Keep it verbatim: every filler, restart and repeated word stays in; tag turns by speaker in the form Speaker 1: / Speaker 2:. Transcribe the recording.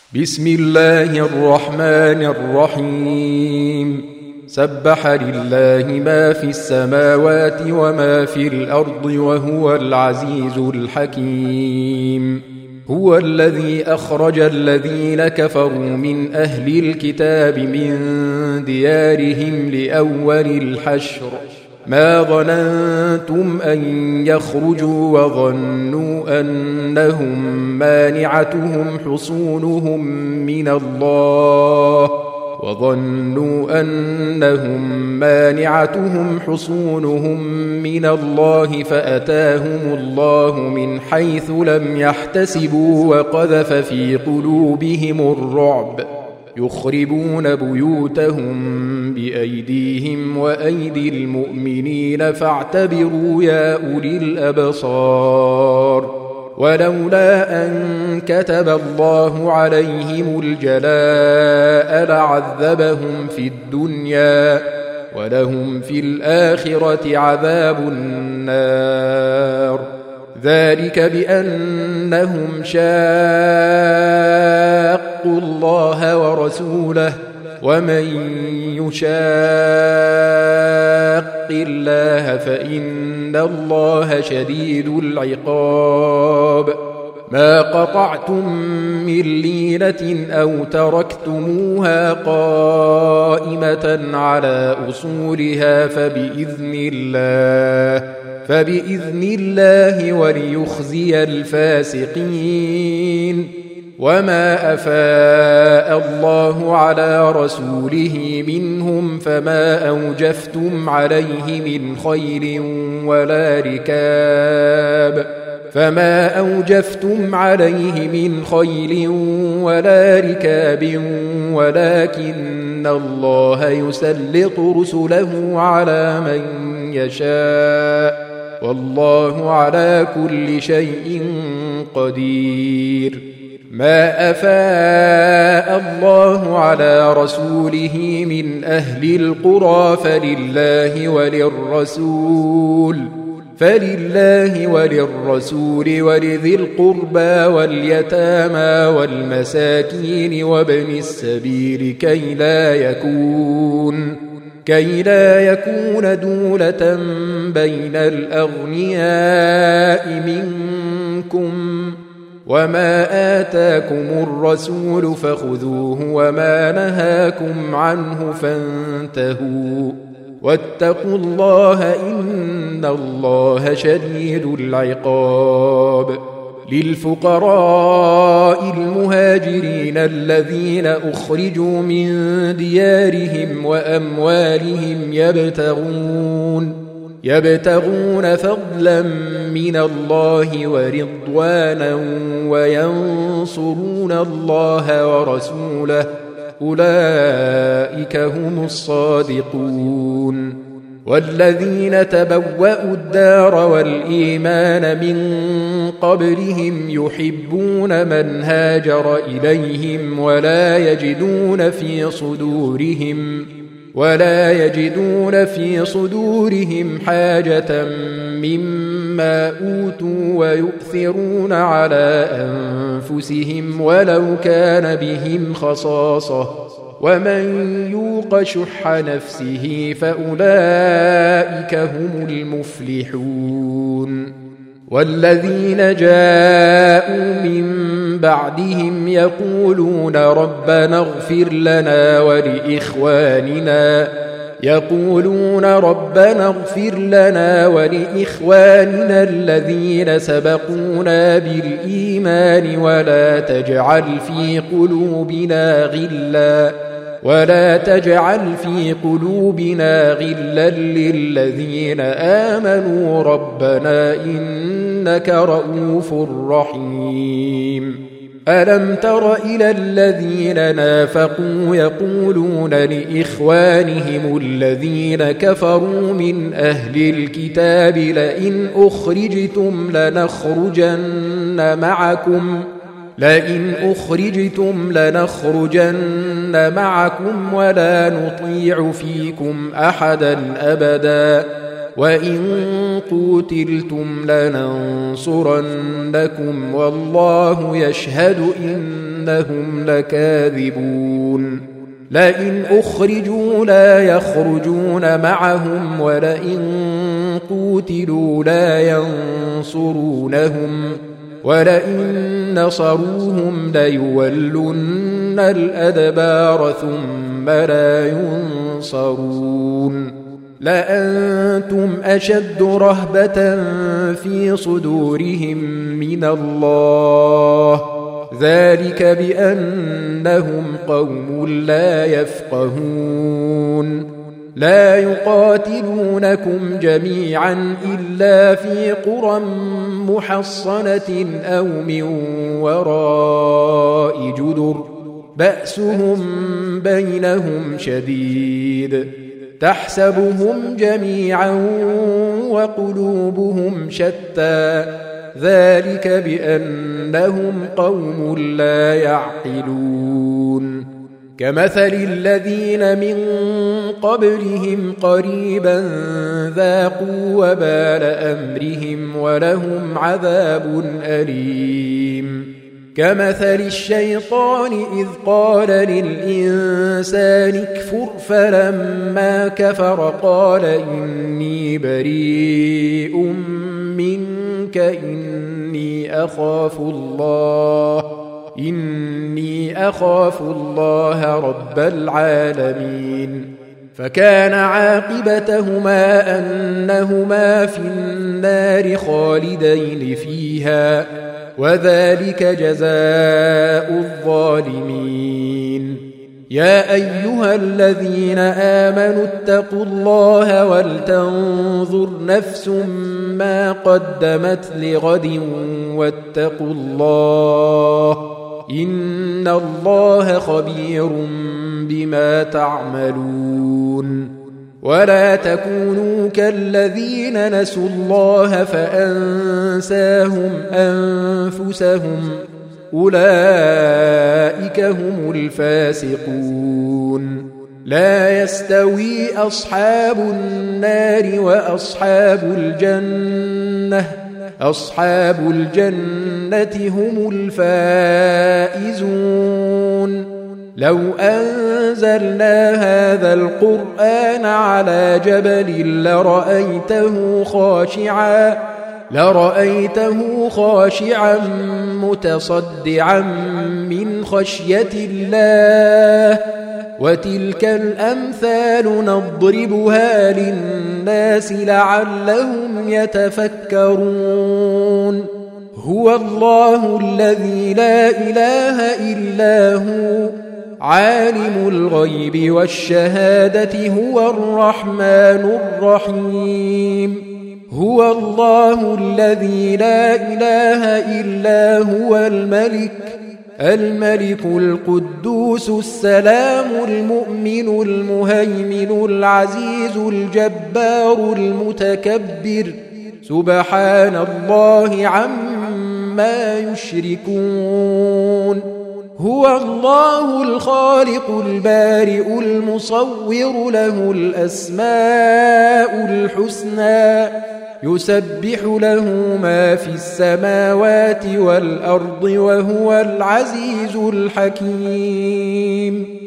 Speaker 1: بسم الله الرحمن الرحيم سبح لله ما في السماوات وما في الأرض وهو العزيز الحكيم. هو الذي أخرج الذين كفروا من أهل الكتاب من ديارهم لأول الحشر ما ظننتم أن يخرجوا وظنوا أنهم مانعتهم حصونهم من الله وظنوا أنهم مانعتهم حصونهم من الله فأتاهم الله من حيث لم يحتسبوا وقذف في قلوبهم الرعب يخربون بيوتهم بأيديهم وأيدي المؤمنين فاعتبروا يا أولي الأبصار. ولولا أن كتب الله عليهم الجلاء لعذبهم في الدنيا ولهم في الآخرة عذاب النار ذلك بأنهم شاقوا الله ورسوله ومن يشاق الله فإن الله شديد العقاب. ما قطعتم من لينة أو تركتموها قائمة على أصولها فبإذن الله فبإذن الله وليخزي الفاسقين. وما أفاء الله على رسوله منهم فما أوجفتم عليه من خيل ولا ركاب فما أوجفتم عليه من خيل ولا ركاب ولكن الله يسلط رسله على من يشاء والله على كل شيء قدير. ما أفاء الله على رسوله من أهل القرى فلله وللرسول فلله وللرسول ولذي القربى واليتامى والمساكين وابن السبيل كي لا يكون كي لا يكون دولة بين الأغنياء منكم. وما آتاكم الرسول فخذوه وما نهاكم عنه فانتهوا واتقوا الله إن الله شديد العقاب. للفقراء المهاجرين الذين أخرجوا من ديارهم وأموالهم يبتغون يبتغون فضلا من الله ورضوانا وينصرون الله ورسوله أولئك هم الصادقون. والذين تبوأوا الدار والإيمان من قبلهم يحبون من هاجر إليهم ولا يجدون في صدورهم ولا يجدون في صدورهم حاجة مما أوتوا ويؤثرون على أنفسهم ولو كان بهم خصاصة ومن يوق شح نفسه فأولئك هم المفلحون. والذين جاءوا من بعدهم يقولون ربنا اغفر لنا ولإخواننا يقولون ربنا اغفر لنا ولإخواننا الذين سبقونا بالإيمان ولا تجعل في قلوبنا غلا ولا تجعل في قلوبنا غلا للذين آمنوا ربنا إنك رؤوف رحيم. ألم تر إلى الذين نافقوا يقولون لإخوانهم الذين كفروا من أهل الكتاب لئن أخرجتم لنخرجن معكم لئن أخرجتم لنخرجن معكم ولا نطيع فيكم أحدا أبدا وإن قوتلتم لننصرنكم والله يشهد إن إنهم لكاذبون لئن أخرجوا لا يخرجون معهم ولئن قوتلوا لا ينصرونهم ولئن نصروهم ليولن الأدبار ثم لا ينصرون لأنتم أشد رهبة في صدورهم من الله ذلك بأنهم قوم لا يفقهون لا يقاتلونكم جميعا إلا في قرى محصنة أو من وراء جدر بأسهم بينهم شديد تحسبهم جميعا وقلوبهم شتى ذلك بأنهم قوم لا يعقلون كمثل الذين من قبلهم قريبا ذاقوا وبال أمرهم ولهم عذاب أليم كمثل الشيطان إذ قال للإنسان اكفر فلما كفر قال إني بريء منك إني أخاف الله إني أخاف الله رب العالمين فكان عاقبتهما أنهما في النار خالدين فيها وذلك جزاء الظالمين يا أيها الذين آمنوا اتقوا الله ولتنظر نفس ما قدمت لغد واتقوا الله إن الله خبير بما تعملون ولا تكونوا كالذين نسوا الله فأنساهم أنفسهم أولئك هم الفاسقون لا يستوي أصحاب النار وأصحاب الجنة أصحاب الجنة هم الفائزون لو أنزلنا هذا القرآن على جبل لرأيته خاشعا لرأيته خاشعا متصدعا من خشية الله وتلك الأمثال نضربها للناس لعلهم يتفكرون هو الله الذي لا إله إلا هو عالم الغيب والشهادة هو الرحمن الرحيم هو الله الذي لا إله إلا هو الملك الملك القدوس السلام المؤمن المهيمن العزيز الجبار المتكبر سبحان الله عما يشركون هو الله الخالق البارئ المصور له الأسماء الحسنى يسبح له ما في السماوات والأرض وهو العزيز الحكيم